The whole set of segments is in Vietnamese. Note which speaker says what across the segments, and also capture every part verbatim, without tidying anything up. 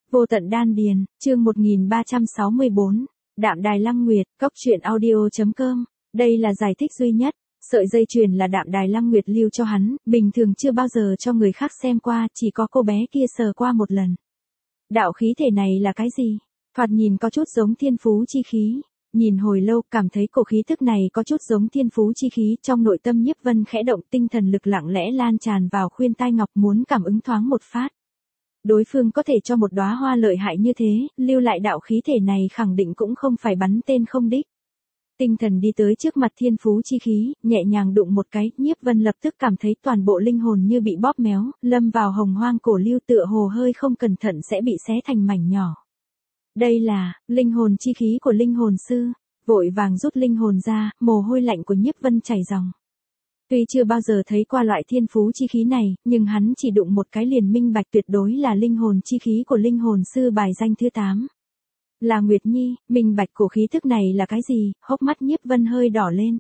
Speaker 1: Vô tận đan điền, chương một nghìn ba trăm sáu mươi bốn, Đạm Đài Lăng Nguyệt, Cốc truyện audio chấm com. Đây là giải thích duy nhất, sợi dây chuyền là Đạm Đài Lăng Nguyệt lưu cho hắn, bình thường chưa bao giờ cho người khác xem qua, chỉ có cô bé kia sờ qua một lần. Đạo khí thể này là cái gì? Thoạt nhìn có chút giống thiên phú chi khí. Nhìn hồi lâu, cảm thấy cổ khí thức này có chút giống thiên phú chi khí, trong nội tâm Nhiếp Vân khẽ động, tinh thần lực lặng lẽ lan tràn vào khuyên tai ngọc, muốn cảm ứng thoáng một phát. Đối phương có thể cho một đóa hoa lợi hại như thế, lưu lại đạo khí thể này khẳng định cũng không phải bắn tên không đích. Tinh thần đi tới trước mặt thiên phú chi khí, nhẹ nhàng đụng một cái, Nhiếp Vân lập tức cảm thấy toàn bộ linh hồn như bị bóp méo, lâm vào hồng hoang cổ lưu, tựa hồ hơi không cẩn thận sẽ bị xé thành mảnh nhỏ. Đây là linh hồn chi khí của linh hồn sư. Vội vàng rút linh hồn ra, mồ hôi lạnh của Nhiếp Vân chảy ròng. Tuy chưa bao giờ thấy qua loại thiên phú chi khí này, nhưng hắn chỉ đụng một cái liền minh bạch tuyệt đối là linh hồn chi khí của linh hồn sư bài danh thứ tám. Là Nguyệt Nhi, minh bạch cổ khí thức này là cái gì? Hốc mắt Nhiếp Vân hơi đỏ lên.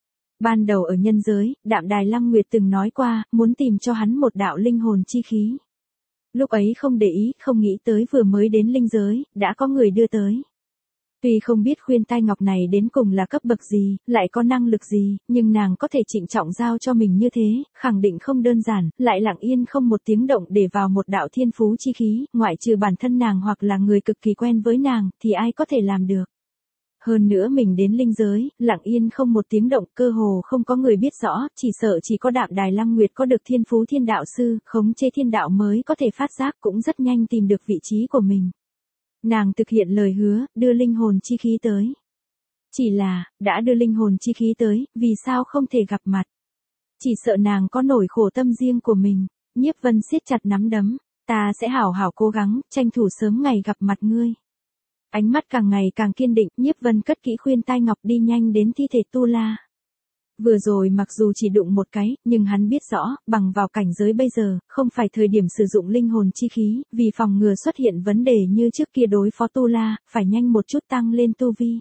Speaker 1: Ban đầu ở nhân giới, Đạm Đài Lăng Nguyệt từng nói qua, muốn tìm cho hắn một đạo linh hồn chi khí. Lúc ấy không để ý, không nghĩ tới vừa mới đến linh giới, đã có người đưa tới. Tuy không biết khuyên tai ngọc này đến cùng là cấp bậc gì, lại có năng lực gì, nhưng nàng có thể trịnh trọng giao cho mình như thế, khẳng định không đơn giản, lại lặng yên không một tiếng động để vào một đạo thiên phú chi khí, ngoại trừ bản thân nàng hoặc là người cực kỳ quen với nàng, thì ai có thể làm được. Hơn nữa mình đến linh giới, lặng yên không một tiếng động, cơ hồ không có người biết rõ, chỉ sợ chỉ có Đạm Đài Lăng Nguyệt có được thiên phú thiên đạo sư, khống chế thiên đạo mới có thể phát giác, cũng rất nhanh tìm được vị trí của mình. Nàng thực hiện lời hứa, đưa linh hồn chi khí tới. Chỉ là, đã đưa linh hồn chi khí tới, vì sao không thể gặp mặt? Chỉ sợ nàng có nỗi khổ tâm riêng của mình. Nhiếp Vân siết chặt nắm đấm, ta sẽ hảo hảo cố gắng, tranh thủ sớm ngày gặp mặt ngươi. Ánh mắt càng ngày càng kiên định, Nhiếp Vân cất kỹ khuyên tai ngọc đi nhanh đến thi thể Tu La. Vừa rồi mặc dù chỉ đụng một cái, nhưng hắn biết rõ, bằng vào cảnh giới bây giờ, không phải thời điểm sử dụng linh hồn chi khí, vì phòng ngừa xuất hiện vấn đề như trước kia đối phó Tu La, phải nhanh một chút tăng lên tu vi.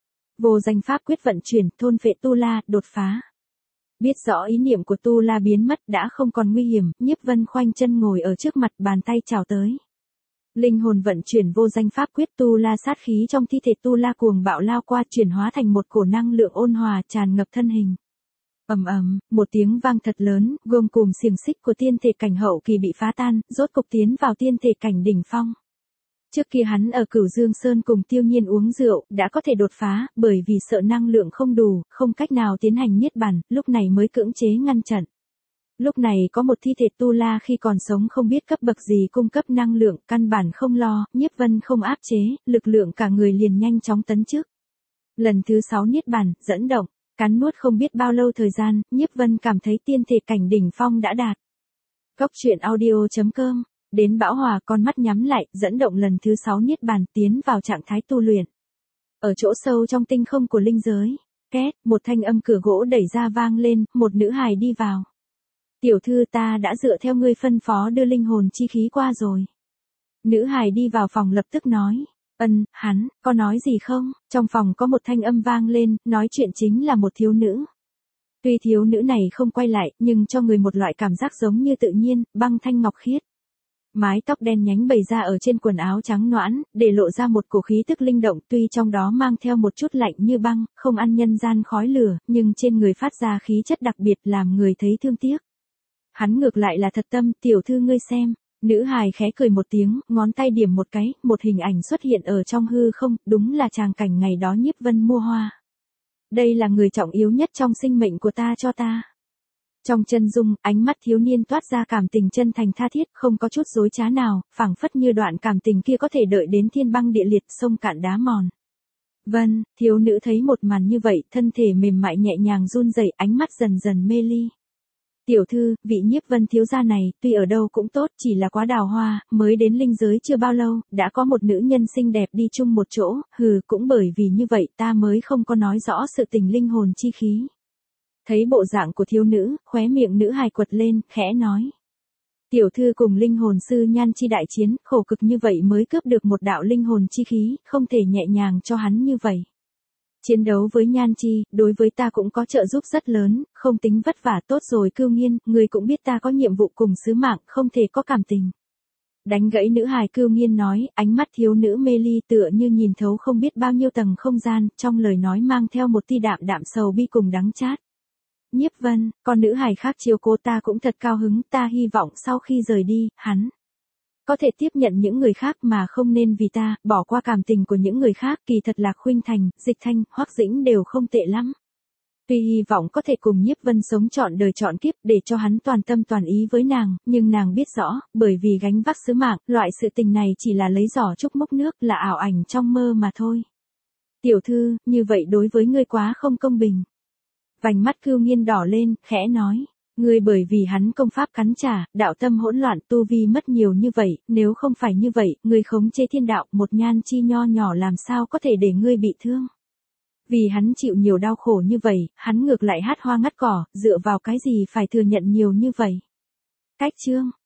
Speaker 1: Vô danh pháp quyết vận chuyển, thôn phệ Tu La, đột phá. Biết rõ ý niệm của Tu La biến mất đã không còn nguy hiểm, Nhiếp Vân khoanh chân ngồi ở trước mặt, bàn tay chào tới. Linh hồn vận chuyển vô danh pháp quyết, Tu La sát khí trong thi thể Tu La cuồng bạo lao qua, chuyển hóa thành một cổ năng lượng ôn hòa tràn ngập thân hình. Ầm ầm, một tiếng vang thật lớn, gồm cùm xiềng xích của tiên thể cảnh hậu kỳ bị phá tan, rốt cục tiến vào tiên thể cảnh đỉnh phong. Trước kia hắn ở Cửu Dương Sơn cùng Tiêu Nhiên uống rượu, đã có thể đột phá, bởi vì sợ năng lượng không đủ, không cách nào tiến hành niết bàn, lúc này mới cưỡng chế ngăn chặn. Lúc này có một thi thể Tu La khi còn sống không biết cấp bậc gì cung cấp năng lượng, căn bản không lo, Nhiếp Vân không áp chế, lực lượng cả người liền nhanh chóng tấn trước. Lần thứ sáu niết bàn, dẫn động. Cắn nuốt không biết bao lâu thời gian, Nhiếp Vân cảm thấy tiên thể cảnh đỉnh phong đã đạt. Cốc truyện audio chấm com, đến bão hòa, con mắt nhắm lại, dẫn động lần thứ sáu niết bàn, tiến vào trạng thái tu luyện. Ở chỗ sâu trong tinh không của linh giới, két, một thanh âm cửa gỗ đẩy ra vang lên, một nữ hài đi vào. Tiểu thư, ta đã dựa theo ngươi phân phó đưa linh hồn chi khí qua rồi. Nữ hài đi vào phòng lập tức nói. Ân, hắn, có nói gì không? Trong phòng có một thanh âm vang lên, nói chuyện chính là một thiếu nữ. Tuy thiếu nữ này không quay lại, nhưng cho người một loại cảm giác giống như tự nhiên, băng thanh ngọc khiết. Mái tóc đen nhánh bày ra ở trên quần áo trắng nõn, để lộ ra một cổ khí tức linh động, tuy trong đó mang theo một chút lạnh như băng, không ăn nhân gian khói lửa, nhưng trên người phát ra khí chất đặc biệt làm người thấy thương tiếc. Hắn ngược lại là thật tâm, tiểu thư ngươi xem. Nữ hài khẽ cười một tiếng, ngón tay điểm một cái, một hình ảnh xuất hiện ở trong hư không, đúng là tràng cảnh ngày đó Nhiếp Vân mua hoa. Đây là người trọng yếu nhất trong sinh mệnh của ta cho ta. Trong chân dung, ánh mắt thiếu niên toát ra cảm tình chân thành tha thiết, không có chút dối trá nào, phảng phất như đoạn cảm tình kia có thể đợi đến thiên băng địa liệt, sông cạn đá mòn. Vân, thiếu nữ thấy một màn như vậy, thân thể mềm mại nhẹ nhàng run rẩy, ánh mắt dần dần mê ly. Tiểu thư, vị Nhiếp Vân thiếu gia này, tuy ở đâu cũng tốt, chỉ là quá đào hoa, mới đến linh giới chưa bao lâu, đã có một nữ nhân xinh đẹp đi chung một chỗ, hừ, cũng bởi vì như vậy ta mới không có nói rõ sự tình linh hồn chi khí. Thấy bộ dạng của thiếu nữ, khóe miệng nữ hài quật lên, khẽ nói. Tiểu thư cùng linh hồn sư Nhan Chi đại chiến, khổ cực như vậy mới cướp được một đạo linh hồn chi khí, không thể nhẹ nhàng cho hắn như vậy. Chiến đấu với Nhan Chi, đối với ta cũng có trợ giúp rất lớn, không tính vất vả. Tốt rồi Cưu Nghiên, người cũng biết ta có nhiệm vụ cùng sứ mạng, không thể có cảm tình. Đánh gãy nữ hài Cưu Nghiên nói, ánh mắt thiếu nữ mê ly tựa như nhìn thấu không biết bao nhiêu tầng không gian, trong lời nói mang theo một tia đạm đạm sầu bi cùng đắng chát. Nhiếp Vân, con nữ hài khác chiều cô ta cũng thật cao hứng, ta hy vọng sau khi rời đi, hắn có thể tiếp nhận những người khác mà không nên vì ta, bỏ qua cảm tình của những người khác, kỳ thật Lạc Khuynh Thành, Dịch Thanh, Hoắc Dĩnh đều không tệ lắm. Tuy hy vọng có thể cùng Nhiếp Vân sống trọn đời trọn kiếp để cho hắn toàn tâm toàn ý với nàng, nhưng nàng biết rõ, bởi vì gánh vác sứ mạng, loại sự tình này chỉ là lấy giỏ trúc múc nước, là ảo ảnh trong mơ mà thôi. Tiểu thư, như vậy đối với ngươi quá không công bình. Vành mắt Cưu Nghiên đỏ lên, khẽ nói. Ngươi bởi vì hắn công pháp cắn trả, đạo tâm hỗn loạn, tu vi mất nhiều như vậy, nếu không phải như vậy, ngươi khống chế thiên đạo, một nhan chi nho nhỏ làm sao có thể để ngươi bị thương. Vì hắn chịu nhiều đau khổ như vậy, hắn ngược lại hát hoa ngắt cỏ, dựa vào cái gì phải thừa nhận nhiều như vậy. Cách chương